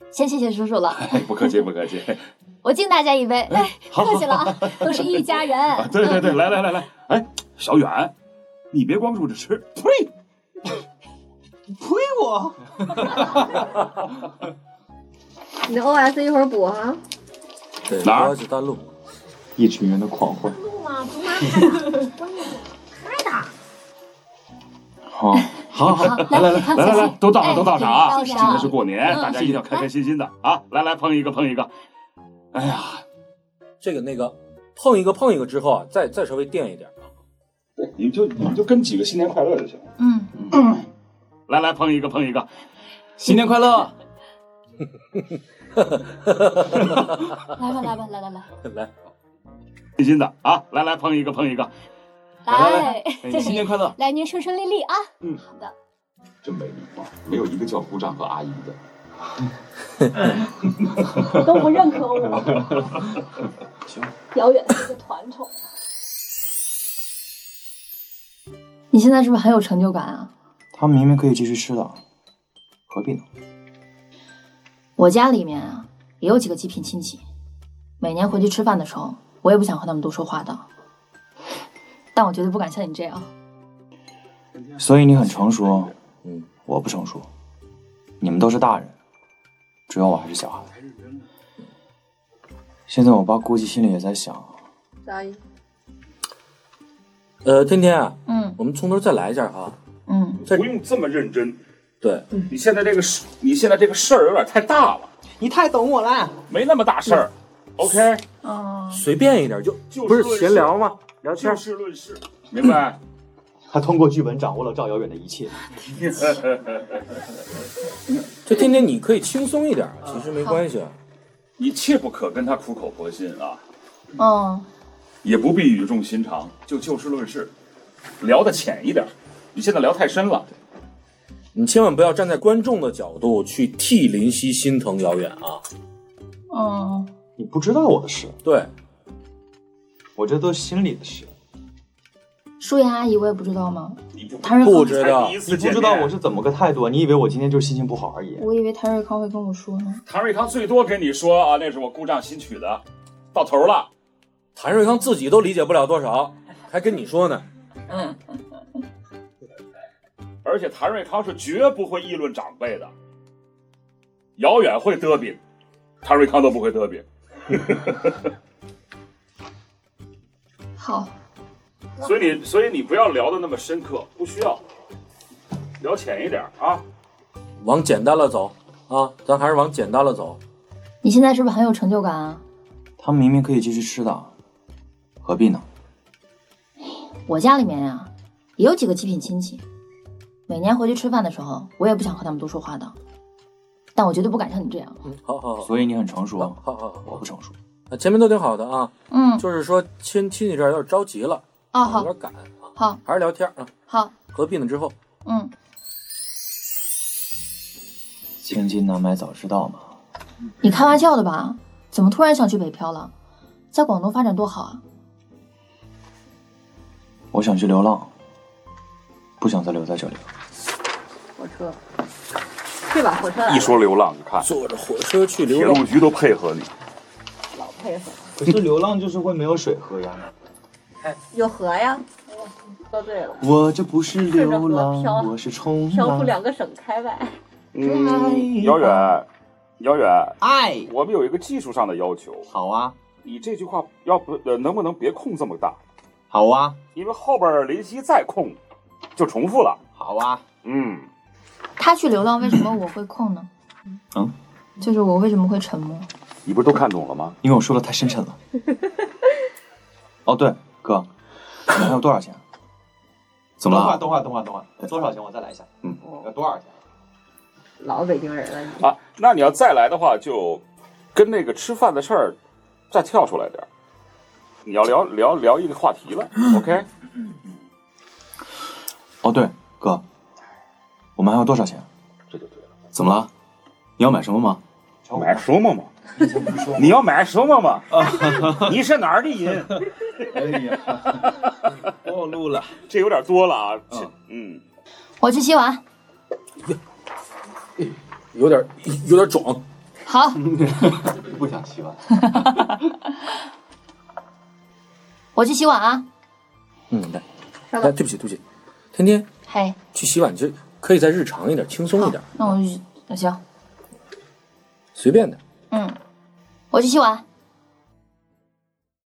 先谢谢叔叔了。 不客气不客气。 我敬大家一杯。哎，客气了啊，都是一家人。 对，来，哎，小远，你别光顾着吃，呸！ 呸我！ 你的 OS 一会儿补哈。 对， 哪儿？ 子弹路。 一群人的狂欢。 录吗？竹马开的。 好， 来，都到场啊！ 现在是过年，大家一定要开开心心的啊！来，碰一个。哎呀， 这个那个碰一个之后啊，再稍微垫一点啊。 对，你们就跟几个新年快乐就行。来，碰一个， 新年快乐！ 来， 开心的啊！来，碰一个。 来， 新年快乐！ 来年顺顺利利啊！好的。 真没礼貌，没有一个叫姑丈和阿姨的。 都不认可我。 行， 遥远是个团宠。你现在是不是很有成就感啊？ 他们明明可以继续吃的，何必呢？ 我家里面啊也有几个极品亲戚，每年回去吃饭的时候，我也不想和他们多说话的。但我绝对不敢像你这样。 所以你很成熟，我不成熟。你们都是大人，只有我还是小孩。现在我爸估计心里也在想， 啥意天天啊， 我们从头再来一下哈。 不用这么认真。 对， 你现在这个事儿有点太大了。 你太懂我了， 没那么大事儿。OK。 随便一点就不是闲聊吗？聊天。 就事论事，明白？ 他通过剧本掌握了赵遥远的一切。 这天天你可以轻松一点，其实没关系。 你切不可跟他苦口婆心啊。也不必语重心长，就事论事，聊得浅一点。你现在聊太深了。 你千万不要站在观众的角度去替林夕心疼遥远啊。 你不知道我的事。 对， 我这都是心里的事。 舒妍阿姨我也不知道吗？ 不知道， 你不知道我是怎么个态度？你以为我今天就是心情不好而已？ 我以为谭瑞康会跟我说呢。 谭瑞康最多跟你说啊，那是我姑丈新娶的，到头了。 谭瑞康自己都理解不了多少，还跟你说呢。 而且谭瑞康是绝不会议论长辈的。遥远会嘚比，谭瑞康都不会嘚比。 好。 所以你不要聊得那么深刻，不需要，聊浅一点啊。 往简单了走啊，咱还是往简单了走。 你现在是不是很有成就感啊？ 他们明明可以继续吃的，何必呢？ 我家里面呀也有几个极品亲戚，每年回去吃饭的时候，我也不想和他们多说话的。但我绝对不敢像你这样。 好。 所以你很成熟。 好， 我不成熟。 前面都挺好的啊。就是说亲戚这儿有点着急了。 好， 有点赶。 好， 还是聊天啊。 好， 何必呢？之后。 千金难买早知道嘛。 你开玩笑的吧？怎么突然想去北漂了？在广东发展多好啊！ 我想去流浪，不想再留在这里了。 火车，去吧，火车来了。 一说流浪，你看坐着火车去流浪， 铁路局都配合你， 老配合。 可是流浪就是会没有水喝呀。 有河呀。说对了。 我这不是流浪， 漂我是冲浪。 漂出2个省开外。 遥远， 哎， 我们有一个技术上的要求。 好啊。 你这句话能不能别空这么大？ 好啊。 因为后边林夕再空，就重复了。 好啊。 他去流浪，为什么我会空呢？就是我为什么会沉默？ 你不是都看懂了吗？ 因为我说的太深沉了。哦，对，哥，你还有多少钱？怎么了？等会儿，多少钱？我再来一下。要多少钱？ 老北京人了啊！那你要再来的话，就跟那个吃饭的事儿再跳出来点。你要聊一个话题了，OK？ 哦，对，哥，我们还有多少钱？ 这就对了。 怎么了？你要买什么吗？ 买什么吗？你要买什么吗？你是哪儿的人？ 哎呀，暴露了， 这有点多了啊。 我去洗碗。 有点壮。 好。 不想洗碗。 我去洗碗啊。 来，对不起，天天， 嘿， 去洗碗就可以再日常一点，轻松一点。 那行， 随便的。 我去洗碗。